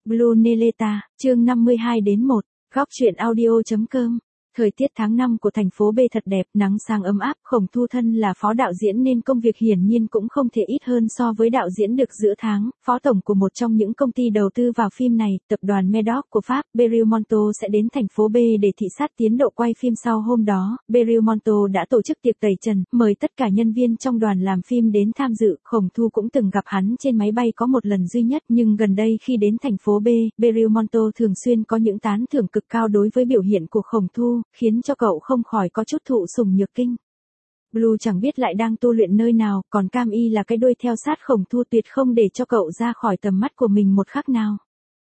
Blue Neleta, chương 52-1, góc truyện audio.com. Thời tiết tháng 5 của thành phố B thật đẹp, nắng sáng ấm áp. Khổng Thu thân là phó đạo diễn nên công việc hiển nhiên cũng không thể ít hơn so với đạo diễn được giữa tháng. Phó tổng của một trong những công ty đầu tư vào phim này, tập đoàn Medoc của Pháp, Berrymonto sẽ đến thành phố B để thị sát tiến độ quay phim. Sau hôm đó, Berrymonto đã tổ chức tiệc tẩy trần, mời tất cả nhân viên trong đoàn làm phim đến tham dự. Khổng Thu cũng từng gặp hắn trên máy bay có một lần duy nhất, nhưng gần đây khi đến thành phố B, Berrymonto thường xuyên có những tán thưởng cực cao đối với biểu hiện của Khổng Thu, khiến cho cậu không khỏi có chút thụ sủng nhược kinh. Blue chẳng biết lại đang tu luyện nơi nào, còn Cam Y là cái đuôi theo sát Khổng Thu tuyệt không để cho cậu ra khỏi tầm mắt của mình một khắc nào.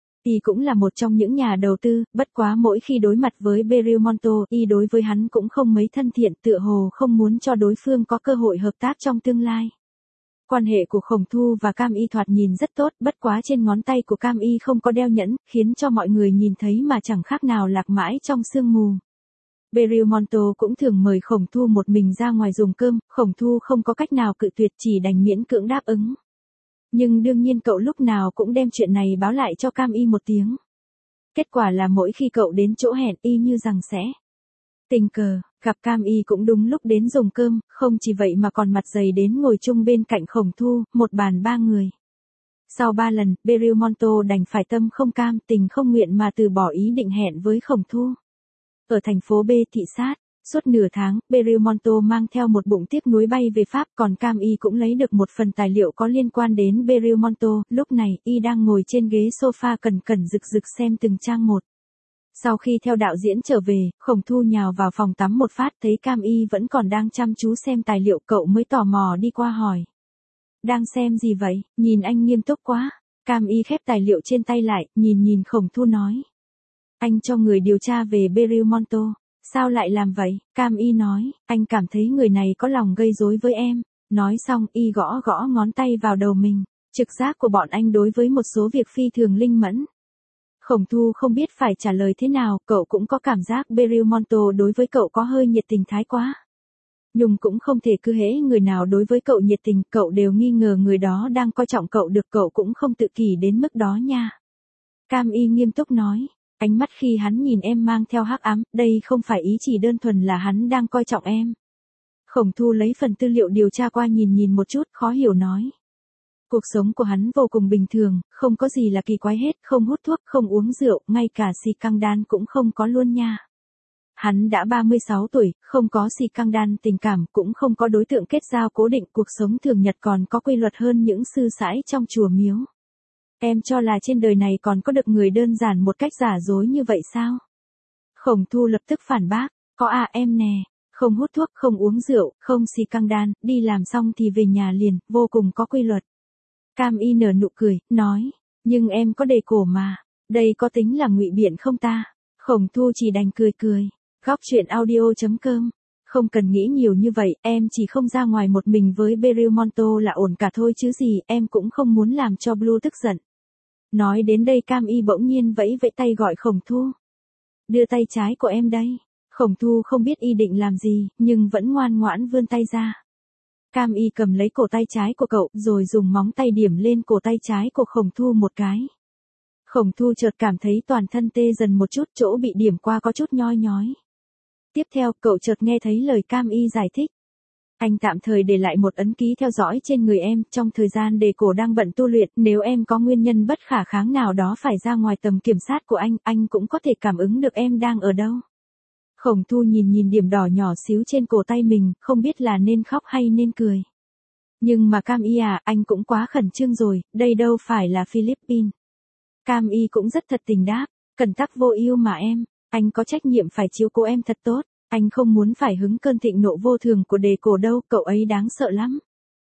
Y cũng là một trong những nhà đầu tư, bất quá mỗi khi đối mặt với Berrymonto, Y đối với hắn cũng không mấy thân thiện, tựa hồ không muốn cho đối phương có cơ hội hợp tác trong tương lai. Quan hệ của Khổng Thu và Cam Y thoạt nhìn rất tốt, bất quá trên ngón tay của Cam Y không có đeo nhẫn, khiến cho mọi người nhìn thấy mà chẳng khác nào lạc mãi trong sương mù. Berrymonto cũng thường mời Khổng Thu một mình ra ngoài dùng cơm, Khổng Thu không có cách nào cự tuyệt, chỉ đành miễn cưỡng đáp ứng. Nhưng đương nhiên cậu lúc nào cũng đem chuyện này báo lại cho Cam Y một tiếng. Kết quả là mỗi khi cậu đến chỗ hẹn y như rằng sẽ tình cờ gặp Cam Y cũng đúng lúc đến dùng cơm, không chỉ vậy mà còn mặt dày đến ngồi chung bên cạnh Khổng Thu, một bàn 3 người. Sau 3 lần, Berrymonto đành phải tâm không cam, tình không nguyện mà từ bỏ ý định hẹn với Khổng Thu. Ở thành phố B thị sát, suốt nửa tháng, Berrymonto mang theo một bụng tiếc nuối bay về Pháp, còn Cam Y cũng lấy được một phần tài liệu có liên quan đến Berrymonto. Lúc này, Y đang ngồi trên ghế sofa cẩn cẩn rực rực xem từng trang một. Sau khi theo đạo diễn trở về, Khổng Thu nhào vào phòng tắm một phát, thấy Cam Y vẫn còn đang chăm chú xem tài liệu, cậu mới tò mò đi qua hỏi. Đang xem gì vậy, nhìn anh nghiêm túc quá. Cam Y khép tài liệu trên tay lại, nhìn Khổng Thu nói. Anh cho người điều tra về Berrymonto. Sao lại làm vậy? Cam Y nói, anh cảm thấy người này có lòng gây rối với em. Nói xong, Y gõ gõ ngón tay vào đầu mình. Trực giác của bọn anh đối với một số việc phi thường linh mẫn. Khổng Thu không biết phải trả lời thế nào, cậu cũng có cảm giác Berrymonto đối với cậu có hơi nhiệt tình thái quá. Nhưng cũng không thể cứ hễ người nào đối với cậu nhiệt tình, cậu đều nghi ngờ người đó đang coi trọng cậu được, cậu cũng không tự kỷ đến mức đó nha. Cam Y nghiêm túc nói. Ánh mắt khi hắn nhìn em mang theo hắc ám, đây không phải ý chỉ đơn thuần là hắn đang coi trọng em. Khổng Thu lấy phần tư liệu điều tra qua nhìn một chút, khó hiểu nói. Cuộc sống của hắn vô cùng bình thường, không có gì là kỳ quái hết, không hút thuốc, không uống rượu, ngay cả xì căng đan cũng không có luôn nha. Hắn đã 36 tuổi, không có xì căng đan tình cảm, cũng không có đối tượng kết giao cố định, cuộc sống thường nhật còn có quy luật hơn những sư sãi trong chùa miếu. Em cho là trên đời này còn có được người đơn giản một cách giả dối như vậy sao? Khổng Thu lập tức phản bác, có à em nè, không hút thuốc, không uống rượu, không xì căng đan, đi làm xong thì về nhà liền, vô cùng có quy luật. Cam Y nở nụ cười, nói, nhưng em có đề cổ mà, đây có tính là ngụy biện không ta? Khổng Thu chỉ đành cười. Góc truyện audio.com. Không cần nghĩ nhiều như vậy, em chỉ không ra ngoài một mình với Berrymonto là ổn cả thôi chứ gì, em cũng không muốn làm cho Blue tức giận. Nói đến đây Cam Y bỗng nhiên vẫy tay gọi Khổng Thu. Đưa tay trái của em đây. Khổng Thu không biết Y định làm gì, nhưng vẫn ngoan ngoãn vươn tay ra. Cam Y cầm lấy cổ tay trái của cậu, rồi dùng móng tay điểm lên cổ tay trái của Khổng Thu một cái. Khổng Thu chợt cảm thấy toàn thân tê dần một chút, chỗ bị điểm qua có chút nhói. Tiếp theo, cậu chợt nghe thấy lời Cam Y giải thích. Anh tạm thời để lại một ấn ký theo dõi trên người em, trong thời gian đề cổ đang bận tu luyện, nếu em có nguyên nhân bất khả kháng nào đó phải ra ngoài tầm kiểm soát của anh cũng có thể cảm ứng được em đang ở đâu. Khổng Thu nhìn điểm đỏ nhỏ xíu trên cổ tay mình, không biết là nên khóc hay nên cười. Nhưng mà Cam Y à, anh cũng quá khẩn trương rồi, đây đâu phải là Philippines. Cam Y cũng rất thật tình đáp, cẩn tắc vô ưu mà em, anh có trách nhiệm phải chiếu cố em thật tốt. Anh không muốn phải hứng cơn thịnh nộ vô thường của đề cổ đâu, cậu ấy đáng sợ lắm.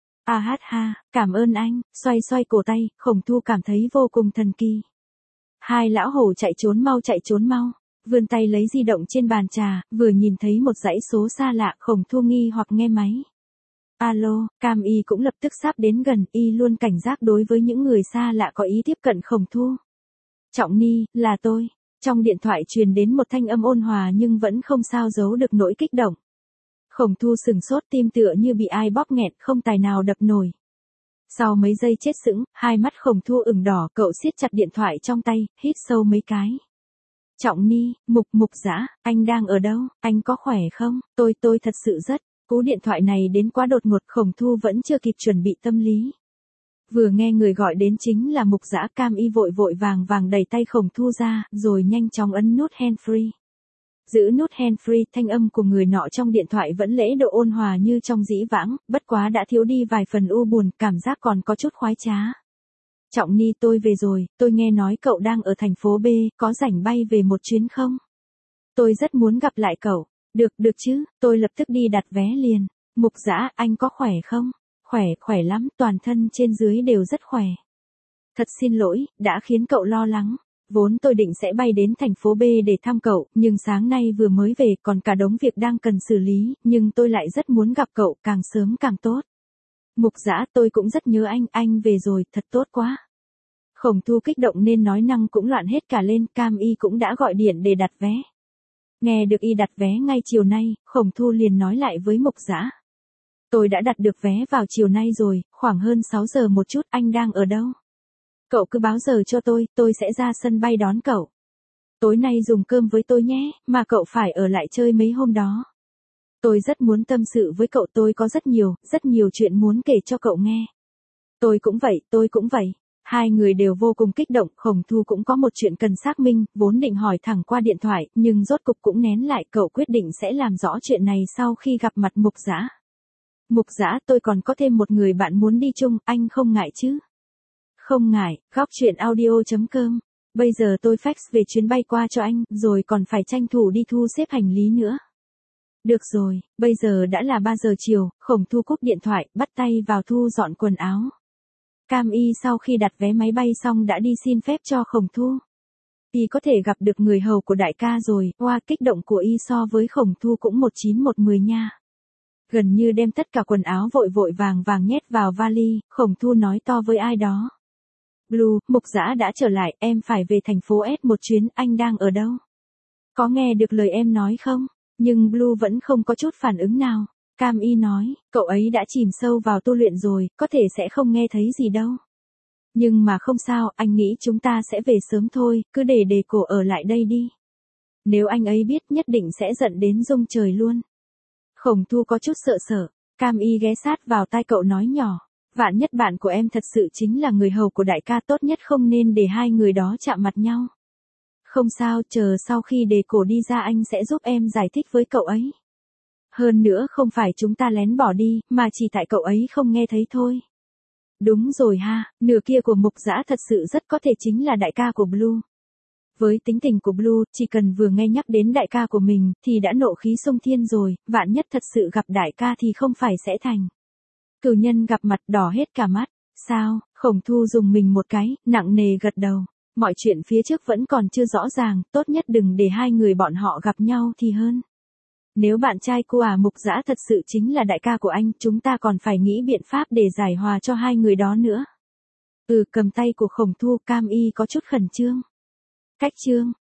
Ha, cảm ơn anh, xoay cổ tay, Khổng Thu cảm thấy vô cùng thần kỳ. Hai lão hổ chạy trốn mau, vươn tay lấy di động trên bàn trà, vừa nhìn thấy một dãy số xa lạ, Khổng Thu nghi hoặc nghe máy. Alo, Cam Y cũng lập tức sắp đến gần, Y luôn cảnh giác đối với những người xa lạ có ý tiếp cận Khổng Thu. Trọng Ni, là tôi. Trong điện thoại truyền đến một thanh âm ôn hòa nhưng vẫn không sao giấu được nỗi kích động. Khổng Thu sừng sốt, tim tựa như bị ai bóp nghẹt, không tài nào đập nổi. Sau mấy giây chết sững, hai mắt Khổng Thu ửng đỏ, cậu siết chặt điện thoại trong tay, hít sâu mấy cái. Trọng Ni, Mục Dã, anh đang ở đâu, anh có khỏe không? Tôi thật sự rất. Cú điện thoại này đến quá đột ngột, Khổng Thu vẫn chưa kịp chuẩn bị tâm lý. Vừa nghe người gọi đến chính là Mục Dã, Cam Y vội vàng đẩy tay Khổng Thu ra, rồi nhanh chóng ấn nút handfree. Giữ nút handfree, thanh âm của người nọ trong điện thoại vẫn lễ độ ôn hòa như trong dĩ vãng, bất quá đã thiếu đi vài phần u buồn, cảm giác còn có chút khoái trá. Trọng Ni, tôi về rồi, tôi nghe nói cậu đang ở thành phố B, có rảnh bay về một chuyến không? Tôi rất muốn gặp lại cậu. Được chứ, tôi lập tức đi đặt vé liền. Mục Dã, anh có khỏe không? Khỏe lắm, toàn thân trên dưới đều rất khỏe. Thật xin lỗi, đã khiến cậu lo lắng. Vốn tôi định sẽ bay đến thành phố B để thăm cậu, nhưng sáng nay vừa mới về còn cả đống việc đang cần xử lý, nhưng tôi lại rất muốn gặp cậu, càng sớm càng tốt. Mục Dã, tôi cũng rất nhớ anh về rồi, thật tốt quá. Khổng Thu kích động nên nói năng cũng loạn hết cả lên, Cam Y cũng đã gọi điện để đặt vé. Nghe được y đặt vé ngay chiều nay, Khổng Thu liền nói lại với Mục Dã. Tôi đã đặt được vé vào chiều nay rồi, khoảng hơn 6 giờ một chút, anh đang ở đâu? Cậu cứ báo giờ cho tôi sẽ ra sân bay đón cậu. Tối nay dùng cơm với tôi nhé, mà cậu phải ở lại chơi mấy hôm đó. Tôi rất muốn tâm sự với cậu, tôi có rất nhiều chuyện muốn kể cho cậu nghe. Tôi cũng vậy. Hai người đều vô cùng kích động, Khổng Thu cũng có một chuyện cần xác minh, vốn định hỏi thẳng qua điện thoại, nhưng rốt cục cũng nén lại, cậu quyết định sẽ làm rõ chuyện này sau khi gặp mặt Mục Dã. Mục Dã, tôi còn có thêm một người bạn muốn đi chung, anh không ngại chứ? Không ngại, gocchuyenaudio.com. Bây giờ tôi fax về chuyến bay qua cho anh, rồi còn phải tranh thủ đi thu xếp hành lý nữa. Được rồi, bây giờ đã là 3 giờ chiều, Khổng Thu cúp điện thoại, bắt tay vào thu dọn quần áo. Cam Y sau khi đặt vé máy bay xong đã đi xin phép cho Khổng Thu. Y có thể gặp được người hầu của đại ca rồi, kích động của Y so với Khổng Thu cũng 110 nha. Gần như đem tất cả quần áo vội vàng nhét vào vali, Khổng Thu nói to với ai đó. Blue, Mục Dã đã trở lại, em phải về thành phố S một chuyến, anh đang ở đâu? Có nghe được lời em nói không? Nhưng Blue vẫn không có chút phản ứng nào. Cam Y nói, cậu ấy đã chìm sâu vào tu luyện rồi, có thể sẽ không nghe thấy gì đâu. Nhưng mà không sao, anh nghĩ chúng ta sẽ về sớm thôi, cứ để đề cổ ở lại đây đi. Nếu anh ấy biết nhất định sẽ giận đến rung trời luôn. Khổng Thu có chút sợ. Cam Y ghé sát vào tai cậu nói nhỏ. Vạn nhất bạn của em thật sự chính là người hầu của đại ca, tốt nhất không nên để hai người đó chạm mặt nhau. Không sao, chờ sau khi đề cổ đi ra anh sẽ giúp em giải thích với cậu ấy. Hơn nữa không phải chúng ta lén bỏ đi, mà chỉ tại cậu ấy không nghe thấy thôi. Đúng rồi ha, nửa kia của Mục Dã thật sự rất có thể chính là đại ca của Blue. Với tính tình của Blue, chỉ cần vừa nghe nhắc đến đại ca của mình, thì đã nộ khí xông thiên rồi, vạn nhất thật sự gặp đại ca thì không phải sẽ thành. Cửu nhân gặp mặt đỏ hết cả mắt. Sao? Khổng Thu dùng mình một cái, nặng nề gật đầu. Mọi chuyện phía trước vẫn còn chưa rõ ràng, tốt nhất đừng để hai người bọn họ gặp nhau thì hơn. Nếu bạn trai của Mục Dã thật sự chính là đại ca của anh, chúng ta còn phải nghĩ biện pháp để giải hòa cho hai người đó nữa. Cầm tay của Khổng Thu, Cam Y có chút khẩn trương. Cách trương,